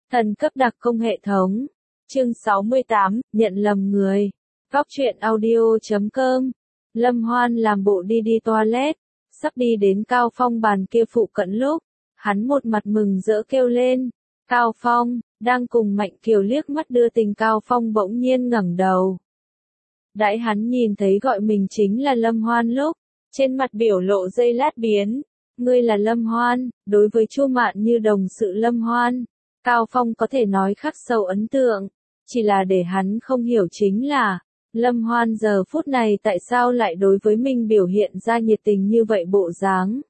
Thần cấp đặc công hệ thống. Chương 68, nhận lầm người. Góc truyện audio.com. Lâm Hoan làm bộ đi toilet, sắp đi đến Cao Phong bàn kia phụ cận lúc, hắn một mặt mừng rỡ kêu lên. Cao Phong, đang cùng Mạnh Kiều liếc mắt đưa tình Cao Phong bỗng nhiên ngẩng đầu. Đãi hắn nhìn thấy gọi mình chính là Lâm Hoan lúc, trên mặt biểu lộ giây lát biến. Ngươi là Lâm Hoan, đối với Chu Mạn Như đồng sự Lâm Hoan, Cao Phong có thể nói khắc sâu ấn tượng, chỉ là để hắn không hiểu chính là, Lâm Hoan giờ phút này tại sao lại đối với mình biểu hiện ra nhiệt tình như vậy bộ dáng.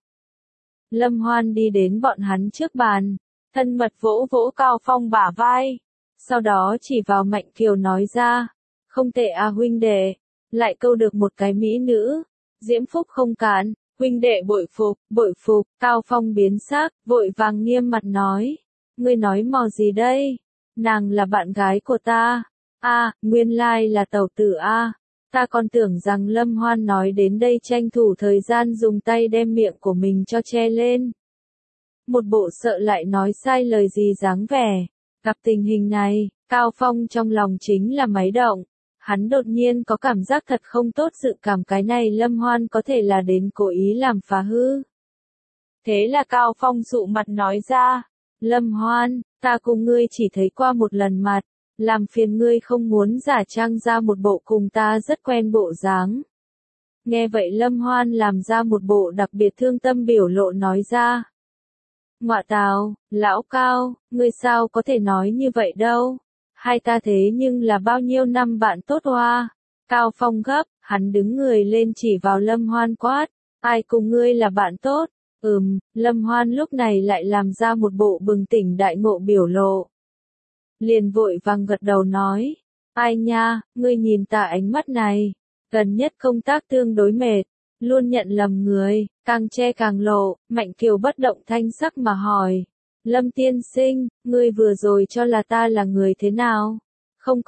Lâm Hoan đi đến bọn hắn trước bàn, thân mật vỗ vỗ Cao Phong bả vai, sau đó chỉ vào Mạnh Kiều nói ra, không tệ à huynh đệ, lại câu được một cái mỹ nữ, diễm phúc không cạn, huynh đệ bội phục, Cao Phong biến sắc, vội vàng nghiêm mặt nói, ngươi nói mò gì đây, nàng là bạn gái của ta, nguyên lai là tẩu tử ta còn tưởng rằng Lâm Hoan nói đến đây tranh thủ thời gian dùng tay đem miệng của mình cho che lên. Một bộ sợ lại nói sai lời gì dáng vẻ, gặp tình hình này, Cao Phong trong lòng chính là máy động, hắn đột nhiên có cảm giác thật không tốt dự cảm cái này Lâm Hoan có thể là đến cố ý làm phá hư. Thế là Cao Phong dụ mặt nói ra, Lâm Hoan, ta cùng ngươi chỉ thấy qua một lần mặt, làm phiền ngươi không muốn giả trang ra một bộ cùng ta rất quen bộ dáng. Nghe vậy Lâm Hoan làm ra một bộ đặc biệt thương tâm biểu lộ nói ra. Ngọa tào, lão Cao, ngươi sao có thể nói như vậy đâu, hai ta thế nhưng là bao nhiêu năm bạn tốt hoa. Cao Phong gấp, hắn đứng người lên chỉ vào Lâm Hoan quát, ai cùng ngươi là bạn tốt? Lâm Hoan lúc này lại làm ra một bộ bừng tỉnh đại ngộ biểu lộ. Liền vội vàng gật đầu nói, ai nha, ngươi nhìn ta ánh mắt này, gần nhất công tác tương đối mệt, luôn nhận lầm người, càng che càng lộ, Mạnh Kiều bất động thanh sắc mà hỏi, Lâm tiên sinh, ngươi vừa rồi cho là ta là người thế nào? Không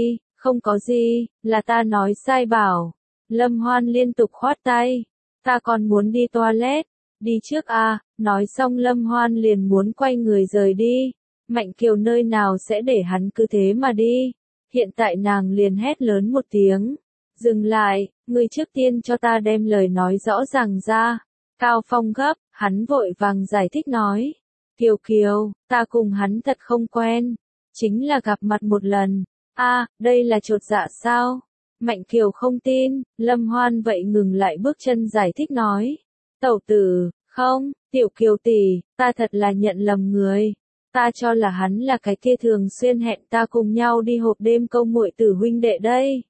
có gì, là ta nói sai bảo. Lâm Hoan liên tục khoát tay, ta còn muốn đi toilet, đi trước nói xong Lâm Hoan liền muốn quay người rời đi. Mạnh Kiều nơi nào sẽ để hắn cứ thế mà đi, hiện tại nàng liền hét lớn một tiếng, dừng lại, ngươi trước tiên cho ta đem lời nói rõ ràng ra. Cao Phong gấp, hắn vội vàng giải thích nói, Kiều, ta cùng hắn thật không quen, chính là gặp mặt một lần, đây là chột dạ sao? Mạnh Kiều không tin, Lâm Hoan vậy ngừng lại bước chân giải thích nói, tẩu tử, không, Tiểu Kiều tỷ, ta thật là nhận lầm người. Ta cho là hắn là cái kia thường xuyên hẹn ta cùng nhau đi hộp đêm câu muội tử huynh đệ đây.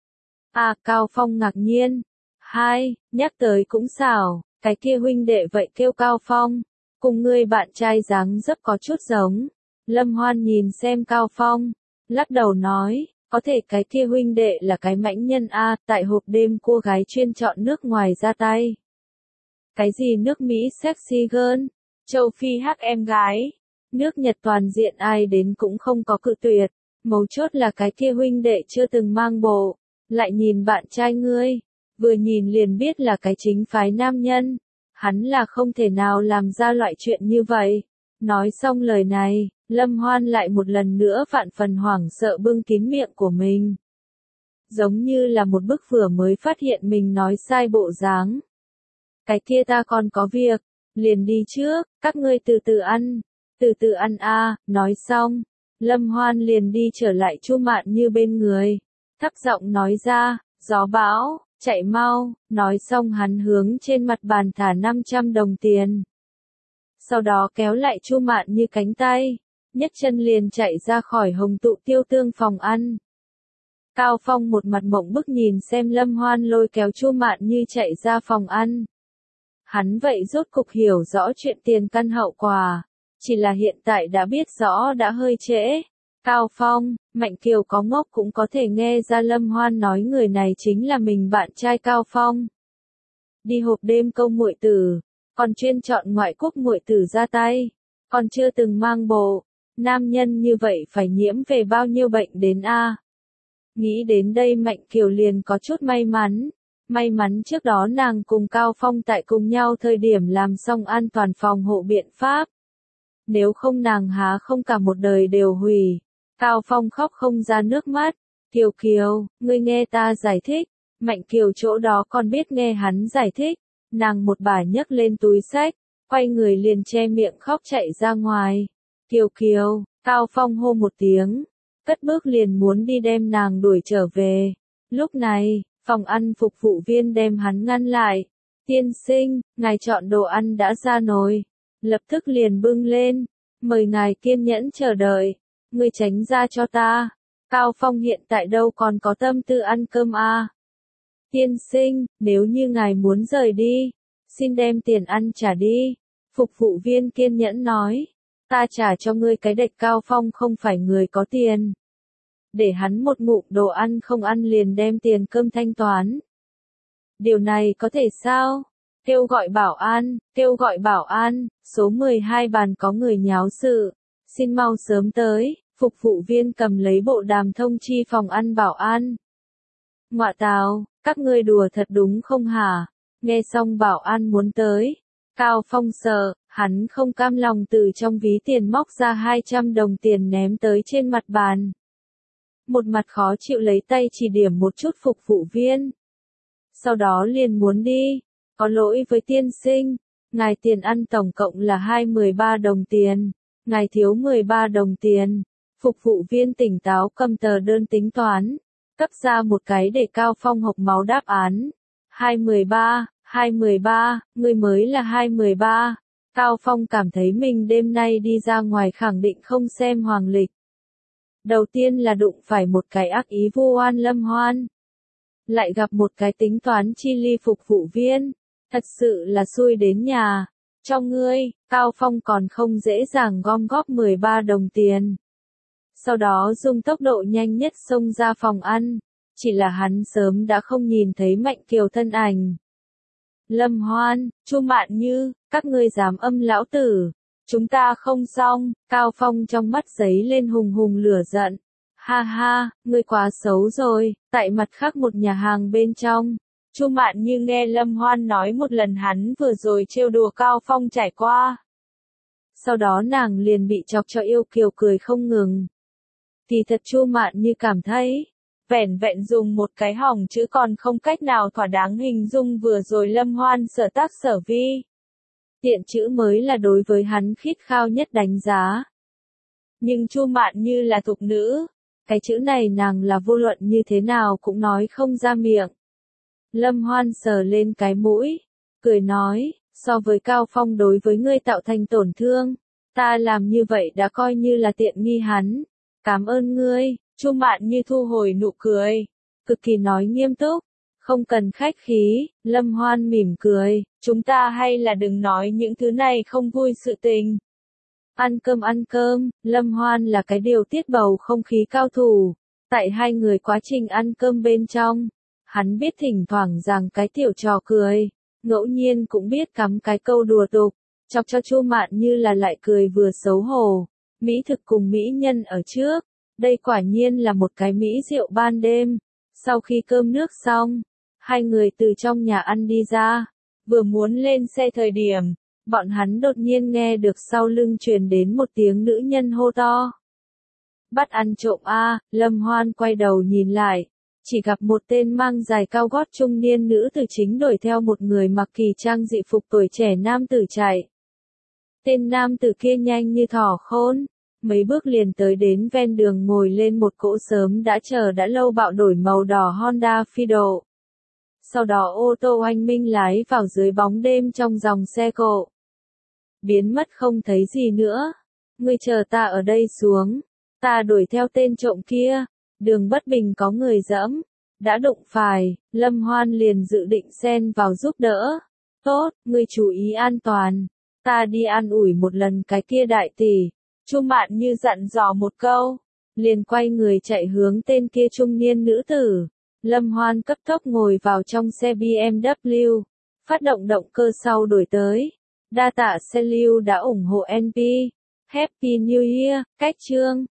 Cao Phong ngạc nhiên. Nhắc tới cũng xảo, cái kia huynh đệ vậy kêu Cao Phong, cùng ngươi bạn trai dáng dấp có chút giống. Lâm Hoan nhìn xem Cao Phong, lắc đầu nói, có thể cái kia huynh đệ là cái mãnh nhân tại hộp đêm cô gái chuyên chọn nước ngoài ra tay. Cái gì nước Mỹ sexy girl, châu Phi hắc em gái. Nước Nhật toàn diện ai đến cũng không có cự tuyệt, mấu chốt là cái kia huynh đệ chưa từng mang bộ, lại nhìn bạn trai ngươi, vừa nhìn liền biết là cái chính phái nam nhân, hắn là không thể nào làm ra loại chuyện như vậy. Nói xong lời này, Lâm Hoan lại một lần nữa vạn phần hoảng sợ bưng kín miệng của mình. Giống như là một bức vừa mới phát hiện mình nói sai bộ dáng. Cái kia ta còn có việc, liền đi trước, các ngươi từ từ ăn. Từ từ ăn nói xong, Lâm Hoan liền đi trở lại Chu Mạn Như bên người, thấp giọng nói ra, gió bão, chạy mau, nói xong hắn hướng trên mặt bàn thả 500 đồng tiền. Sau đó kéo lại Chu Mạn Như cánh tay, nhấc chân liền chạy ra khỏi Hồng Tụ Tiêu Tương phòng ăn. Cao Phong một mặt mộng bức nhìn xem Lâm Hoan lôi kéo Chu Mạn Như chạy ra phòng ăn. Hắn vậy rốt cục hiểu rõ chuyện tiền căn hậu quả. Chỉ là hiện tại đã biết rõ đã hơi trễ. Cao Phong, Mạnh Kiều có ngốc cũng có thể nghe ra Lâm Hoan nói người này chính là mình bạn trai Cao Phong. Đi hộp đêm câu muội tử, còn chuyên chọn ngoại quốc muội tử ra tay, còn chưa từng mang bộ, nam nhân như vậy phải nhiễm về bao nhiêu bệnh đến Nghĩ đến đây Mạnh Kiều liền có chút may mắn trước đó nàng cùng Cao Phong tại cùng nhau thời điểm làm xong an toàn phòng hộ biện pháp. nếu không nàng há không cả một đời đều hủy. Cao Phong khóc không ra nước mắt. Kiều Kiều, ngươi nghe ta giải thích. Mạnh Kiều chỗ đó còn biết nghe hắn giải thích. Nàng một bà nhấc lên túi xách, quay người liền che miệng khóc chạy ra ngoài. Kiều Kiều, Cao Phong hô một tiếng, cất bước liền muốn đi đem nàng đuổi trở về. Lúc này, phòng ăn phục vụ viên đem hắn ngăn lại. Tiên sinh, ngài chọn đồ ăn đã ra nồi. Lập tức liền bưng lên, mời ngài kiên nhẫn chờ đợi. Ngươi tránh ra cho ta. Cao Phong hiện tại đâu còn có tâm tư ăn cơm à. Tiên sinh, nếu như ngài muốn rời đi, xin đem tiền ăn trả đi. Phục vụ viên kiên nhẫn nói, ta trả cho ngươi cái đệch. Cao Phong không phải người có tiền. Để hắn một ngụm đồ ăn không ăn liền đem tiền cơm thanh toán. Điều này có thể sao? Kêu gọi bảo an, số 12 bàn có người nháo sự. Xin mau sớm tới, phục vụ viên cầm lấy bộ đàm thông chi phòng ăn bảo an. Ngọa tào, các ngươi đùa thật đúng không hả? Nghe xong bảo an muốn tới. Cao Phong sợ, hắn không cam lòng từ trong ví tiền móc ra 200 đồng tiền ném tới trên mặt bàn. Một mặt khó chịu lấy tay chỉ điểm một chút phục vụ viên. Sau đó liền muốn đi. Có lỗi với tiên sinh, ngài tiền ăn tổng cộng là 213 đồng tiền. Ngài thiếu 13 đồng tiền. Phục vụ viên tỉnh táo cầm tờ đơn tính toán. Cấp ra một cái để Cao Phong hộc máu đáp án. 213, ngươi mới là 213. Cao Phong cảm thấy mình đêm nay đi ra ngoài khẳng định không xem hoàng lịch. Đầu tiên là đụng phải một cái ác ý vu oan Lâm Hoan. Lại gặp một cái tính toán chi ly phục vụ viên. Thật sự là xui đến nhà. Cho ngươi, Cao Phong còn không dễ dàng gom góp 13 đồng tiền. Sau đó dùng tốc độ nhanh nhất xông ra phòng ăn. Chỉ là hắn sớm đã không nhìn thấy Mạnh Kiều thân ảnh. Lâm Hoan, Chu Mạn Như, các ngươi dám âm lão tử. Chúng ta không xong. Cao Phong trong mắt giấy lên hùng hùng lửa giận. Ha ha, ngươi quá xấu rồi. Tại mặt khác một nhà hàng bên trong, Chu Mạn Như nghe Lâm Hoan nói một lần hắn vừa rồi trêu đùa Cao Phong trải qua. Sau đó nàng liền bị chọc cho yêu kiều cười không ngừng. Kỳ thật Chu Mạn Như cảm thấy, vẻn vẹn dùng một cái hỏng chữ còn không cách nào thỏa đáng hình dung vừa rồi Lâm Hoan sở tác sở vi. Tiện chữ mới là đối với hắn khít khao nhất đánh giá. Nhưng Chu Mạn Như là thục nữ, cái chữ này nàng là vô luận như thế nào cũng nói không ra miệng. Lâm Hoan sờ lên cái mũi, cười nói, so với Cao Phong đối với ngươi tạo thành tổn thương, ta làm như vậy đã coi như là tiện nghi hắn. Cảm ơn ngươi. Chu Mạn Như thu hồi nụ cười, cực kỳ nói nghiêm túc, không cần khách khí. Lâm Hoan mỉm cười, chúng ta hay là đừng nói những thứ này không vui sự tình. Ăn cơm, Lâm Hoan là cái điều tiết bầu không khí cao thủ. Tại hai người quá trình ăn cơm bên trong, hắn biết thỉnh thoảng rằng cái tiểu trò cười, ngẫu nhiên cũng biết cắm cái câu đùa tục, chọc cho Chu Mạn Như là lại cười vừa xấu hổ. Mỹ thực cùng mỹ nhân ở trước, đây quả nhiên là một cái mỹ rượu ban đêm. Sau khi cơm nước xong, hai người từ trong nhà ăn đi ra, vừa muốn lên xe thời điểm, bọn hắn đột nhiên nghe được sau lưng truyền đến một tiếng nữ nhân hô to. Bắt ăn trộm a. Lâm Hoan quay đầu nhìn lại, chỉ gặp một tên mang giày cao gót trung niên nữ tử chính đuổi theo một người mặc kỳ trang dị phục tuổi trẻ nam tử chạy. Tên nam tử kia nhanh như thỏ khôn, mấy bước liền tới đến ven đường ngồi lên một cỗ sớm đã chờ đã lâu bạo đổi màu đỏ Honda Fido. Sau đó ô tô oanh minh lái vào dưới bóng đêm trong dòng xe cộ. Biến mất không thấy gì nữa. Ngươi chờ ta ở đây xuống. Ta đuổi theo tên trộm kia. Đường bất bình có người dẫm. Đã đụng phải, Lâm Hoan liền dự định xen vào giúp đỡ. Tốt, ngươi chú ý an toàn. Ta đi an ủi một lần cái kia đại tỷ. Chu Mạn Như dặn dò một câu, liền quay người chạy hướng tên kia trung niên nữ tử. Lâm Hoan cấp tốc ngồi vào trong xe BMW, phát động động cơ sau đổi tới. Đa tạ xe lưu đã ủng hộ NP. Happy New Year, cách chương.